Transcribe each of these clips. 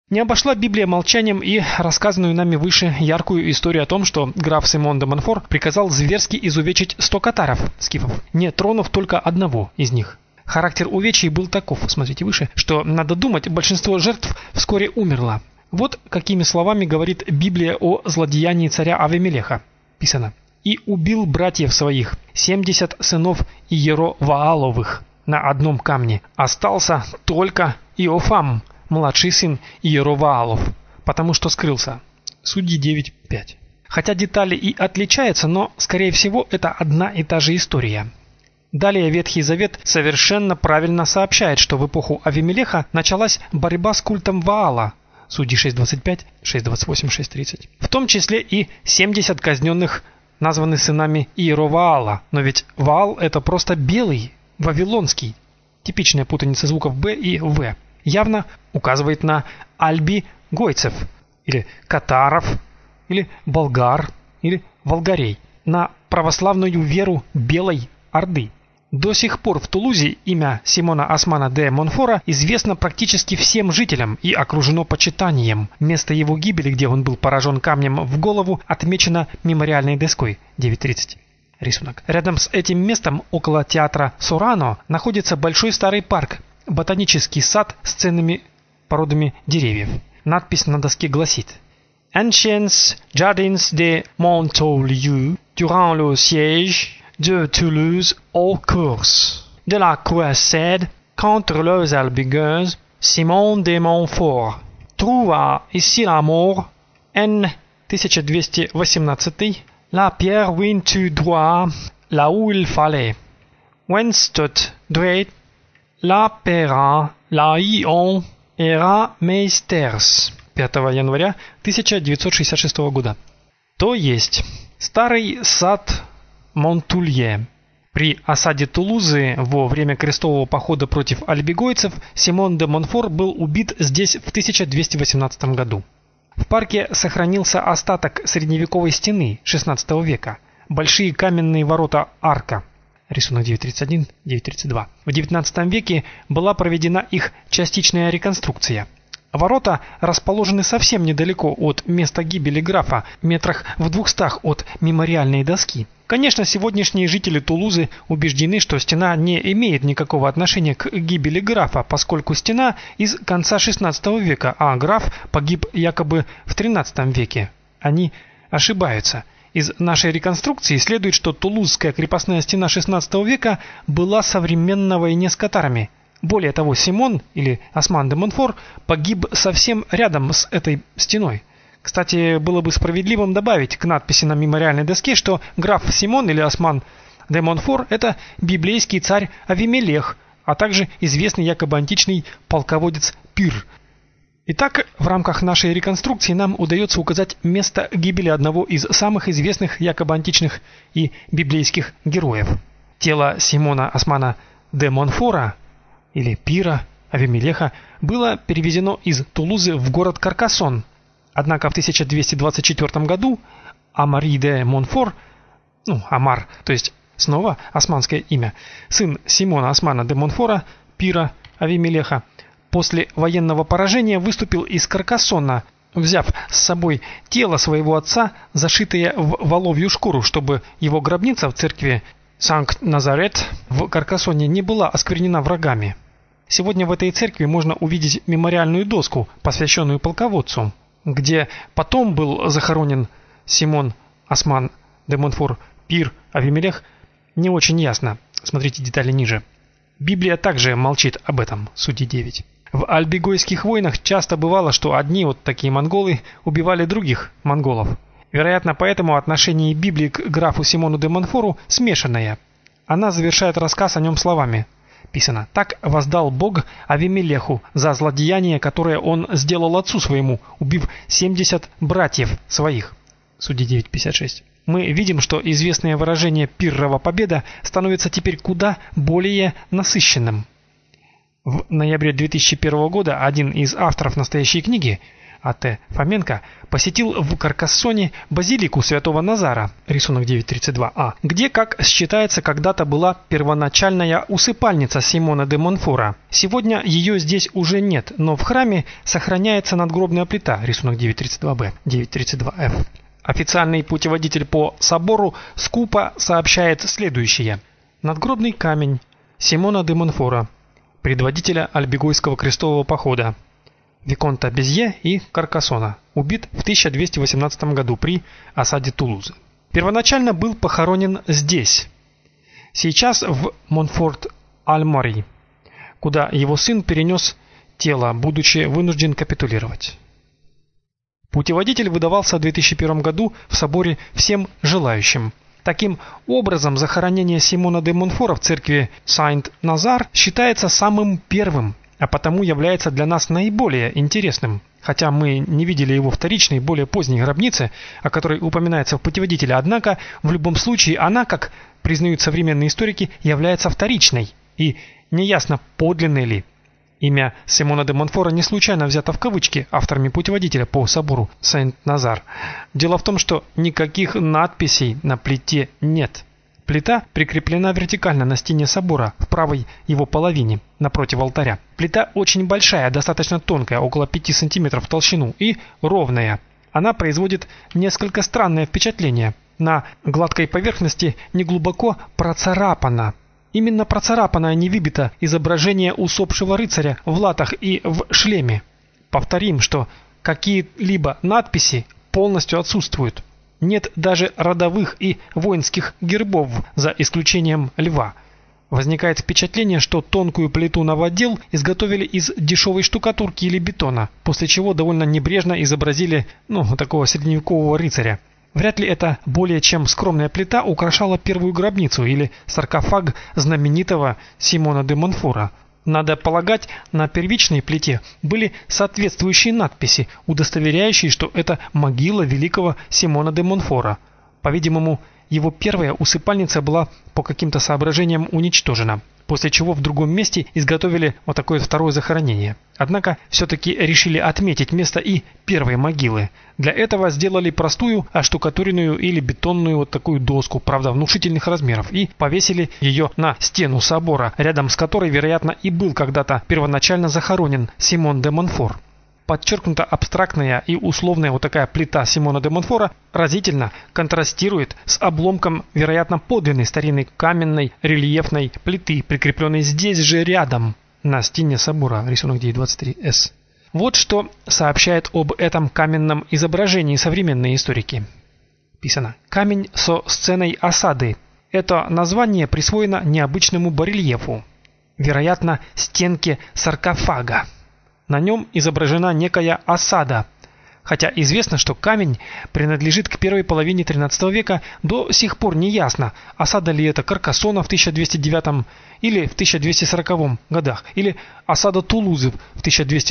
Не обошла Библия молчанием и рассказанную нами выше яркую историю о том, что граф Симон де Монфор приказал зверски изувечить 100 катаров, скифов, не тронув только одного из них. Характер увечий был таков, смотрите выше, что, надо думать, большинство жертв вскоре умерло. Вот какими словами говорит Библия о злодеянии царя Авимелеха. Писано: «И убил братьев своих, 70 сынов Иеровааловых на одном камне. Остался только Иофам, младший сын Иероваалов, потому что скрылся». Судьи 9:5. Хотя детали и отличаются, но, скорее всего, это одна и та же история. Далее Ветхий Завет совершенно правильно сообщает, что в эпоху Авимелеха началась борьба с культом Ваала. Судьи 6:25, 6:28, 6:30. В том числе и 70 казненных названы сынами Иероваала, но ведь Ваал это просто белый, вавилонский. Типичная путаница звуков Б и В. Явно указывает на альби-гойцев, или катаров, или болгар, или волгарей, на православную веру Белой Орды. До сих пор в Тулузе имя Симона Османа де Монфора известно практически всем жителям и окружено почитанием. Место его гибели, где он был поражен камнем в голову, отмечено мемориальной доской 9:30. Рисунок. Рядом с этим местом, около театра Сорано, находится большой старый парк, ботанический сад с ценными породами деревьев. Надпись на доске гласит: Anciens jardins de Montolieu durant le siège de Toulouse au cours de la croisade contre les Albigeois, Simon de Montfort trouva ici la mort en 1218, la pierre vint tout droit là où il fallait. Whence tout droit la pera la ion era meisters. 5 января 1966 года. То есть старый сад Монтулье. При осаде Тулузы во время крестового похода против альбигойцев Симон де Монфор был убит здесь в 1218 году. В парке сохранился остаток средневековой стены XVI века, большие каменные ворота арка. Рисунок 9:31, 9:32. В XIX веке была проведена их частичная реконструкция. Ворота расположены совсем недалеко от места гибели графа, метрах в 200 от мемориальной доски. Конечно, сегодняшние жители Тулузы убеждены, что стена не имеет никакого отношения к гибели графа, поскольку стена из конца XVI века, а граф погиб якобы в XIII веке. Они ошибаются. Из нашей реконструкции следует, что Тулузская крепостная стена XVI века была современна войне с катарами. Более того, Симон, или Осман де Монфор, погиб совсем рядом с этой стеной. Кстати, было бы справедливым добавить к надписи на мемориальной доске, что граф Симон или Осман де Монфор – это библейский царь Авимелех, а также известный якобы античный полководец Пир. Итак, в рамках нашей реконструкции нам удается указать место гибели одного из самых известных якобы античных и библейских героев. Тело Симона Османа де Монфора или Пира, Авимелеха, было перевезено из Тулузы в город Каркасон. Однако в 1224 году Амари де Монфор, Амар, то есть снова османское имя, сын Симона Османа де Монфора, Пира, Авимелеха, после военного поражения выступил из Каркасона, взяв с собой тело своего отца, зашитое в воловью шкуру, чтобы его гробница в церкви Санкт-Назарет в Каркасоне не была осквернена врагами. Сегодня в этой церкви можно увидеть мемориальную доску, посвященную полководцу, где потом был захоронен Симон Осман де Монфор, Пир, Авимелех, не очень ясно. Смотрите детали ниже. Библия также молчит об этом, Судьи 9. В альбигойских войнах часто бывало, что одни вот такие монголы убивали других монголов. Вероятно, поэтому отношение Библии к графу Симону де Монфору смешанное. Она завершает рассказ о нем словами. Писано: «Так воздал Бог Авимелеху за злодеяние, которое он сделал отцу своему, убив 70 братьев своих». Судьи 9:56. Мы видим, что известное выражение «Пиррова победа» становится теперь куда более насыщенным. В ноябре 2001 года один из авторов настоящей книги, А.Т. Фоменко посетил в Каркассоне базилику святого Назара, рисунок 9.32а, где, как считается, когда-то была первоначальная усыпальница Симона де Монфора. Сегодня ее здесь уже нет, но в храме сохраняется надгробная плита, рисунок 9.32б, 9.32ф. Официальный путеводитель по собору скупо сообщает следующее. Надгробный камень Симона де Монфора, предводителя Альбегойского крестового похода, виконта Безье и Каркассона, убит в 1218 году при осаде Тулузы. Первоначально был похоронен здесь, сейчас в Монфорт-Аль-Мари, куда его сын перенес тело, будучи вынужден капитулировать. Путеводитель выдавался в 2001 году в соборе всем желающим. Таким образом, захоронение Симона де Монфора в церкви Сент-Назар считается самым первым, а потому является для нас наиболее интересным, хотя мы не видели его вторичной, более поздней гробницы, о которой упоминается в путеводителе, однако в любом случае она, как признают современные историки, является вторичной, и неясно, подлинной ли. Имя Симона де Монфора не случайно взято в кавычки авторами путеводителя по собору Сент-Назар. Дело в том, что никаких надписей на плите нет. Плита прикреплена вертикально на стене собора, в правой его половине, напротив алтаря. Плита очень большая, достаточно тонкая, около 5 см в толщину, и ровная. Она производит несколько странное впечатление. На гладкой поверхности неглубоко процарапана. Именно процарапано, а не выбито изображение усопшего рыцаря в латах и в шлеме. Повторим, что какие-либо надписи полностью отсутствуют. Нет даже родовых и воинских гербов, за исключением льва. Возникает впечатление, что тонкую плиту новодел изготовили из дешевой штукатурки или бетона, после чего довольно небрежно изобразили, такого средневекового рыцаря. Вряд ли эта более чем скромная плита украшала первую гробницу или саркофаг знаменитого Симона де Монфора. Надо полагать, на первичной плите были соответствующие надписи, удостоверяющие, что это могила великого Симона де Монфора. По-видимому, его первая усыпальница была по каким-то соображениям уничтожена, после чего в другом месте изготовили вот такое второе захоронение. Однако все-таки решили отметить место и первой могилы. Для этого сделали простую оштукатуренную или бетонную вот такую доску, правда внушительных размеров, и повесили ее на стену собора, рядом с которой, вероятно, и был когда-то первоначально захоронен Симон де Монфор. Подчеркнуто абстрактная и условная вот такая плита Симона де Монфора разительно контрастирует с обломком, вероятно, подлинной старинной каменной рельефной плиты, прикрепленной здесь же рядом на стене собора, рисунок 9.23с. Вот что сообщают об этом каменном изображении современные историки. Писано: камень со сценой осады. Это название присвоено необычному барельефу, вероятно, стенке саркофага. На нем изображена некая осада, хотя известно, что камень принадлежит к первой половине XIII века, до сих пор не ясно, осада ли это Каркассона в 1209 или в 1240 годах, или осада Тулузы в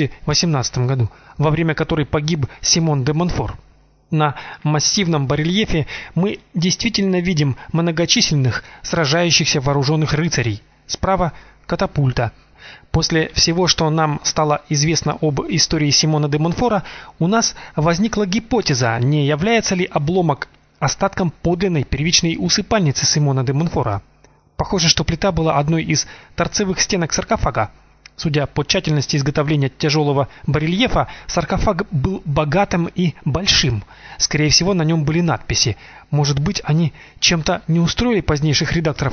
1218 году, во время которой погиб Симон де Монфор. На массивном барельефе мы действительно видим многочисленных сражающихся вооруженных рыцарей. Справа катапульта. После всего, что нам стало известно об истории Симона де Монфора, у нас возникла гипотеза, не является ли обломок остатком подлинной первичной усыпальницы Симона де Монфора. Похоже, что плита была одной из торцевых стенок саркофага. Судя по тщательности изготовления тяжелого барельефа, саркофаг был богатым и большим. Скорее всего, на нем были надписи. Может быть, они чем-то не устроили позднейших редакторов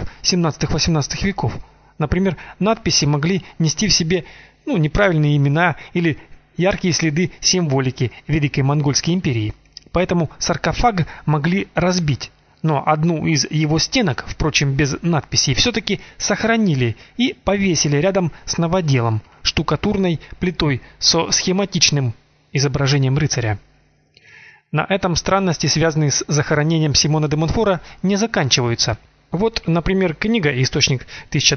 17-18 веков. Например, надписи могли нести в себе неправильные имена или яркие следы символики Великой Монгольской империи. Поэтому саркофаг могли разбить. Но одну из его стенок, впрочем, без надписей, все-таки сохранили и повесили рядом с новоделом, штукатурной плитой со схематичным изображением рыцаря. На этом странности, связанные с захоронением Симона де Монфора, не заканчиваются. Вот, например, книга, источник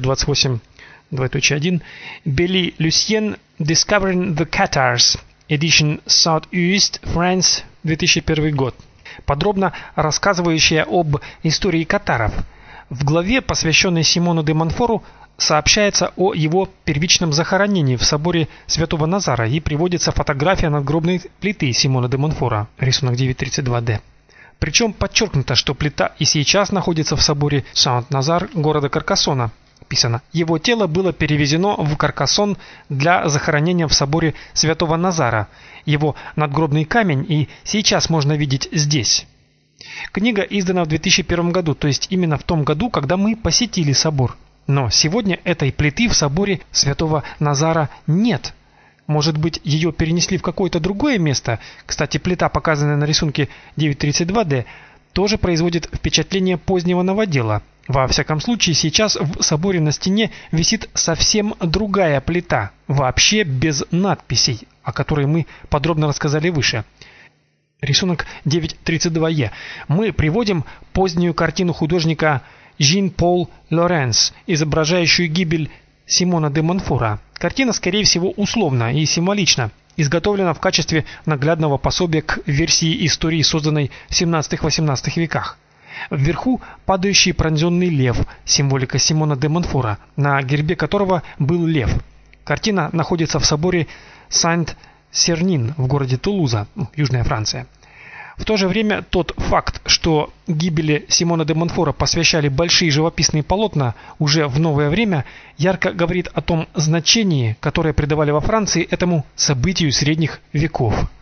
1028-1, Белли Люсьен Discovering the Catars, Edition Southeast, France, 2001 год, подробно рассказывающая об истории катаров. В главе, посвященной Симону де Монфору, сообщается о его первичном захоронении в соборе Святого Назара и приводится фотография надгробной плиты Симона де Монфора, рисунок 9.32d. Причем подчеркнуто, что плита и сейчас находится в соборе Сент-Назар города Каркасона. Писано: его тело было перевезено в Каркасон для захоронения в соборе Святого Назара. Его надгробный камень и сейчас можно видеть здесь. Книга издана в 2001 году, то есть именно в том году, когда мы посетили собор. Но сегодня этой плиты в соборе Святого Назара нет. Может быть, ее перенесли в какое-то другое место? Кстати, плита, показанная на рисунке 9.32d, тоже производит впечатление позднего новодела. Во всяком случае, сейчас в соборе на стене висит совсем другая плита, вообще без надписей, о которой мы подробно рассказали выше. Рисунок 9.32e. Мы приводим позднюю картину художника Жан-Поль Лоренс, изображающую гибель Симона де Монфора. Картина, скорее всего, условна и символична, изготовлена в качестве наглядного пособия к версии истории, созданной в 17-18 веках. Вверху падающий пронзенный лев, символика Симона де Монфора, на гербе которого был лев. Картина находится в соборе Сент-Сернин в городе Тулуза, Южная Франция. В то же время тот факт, что гибели Симона де Монфора посвящали большие живописные полотна уже в новое время, ярко говорит о том значении, которое придавали во Франции этому событию средних веков.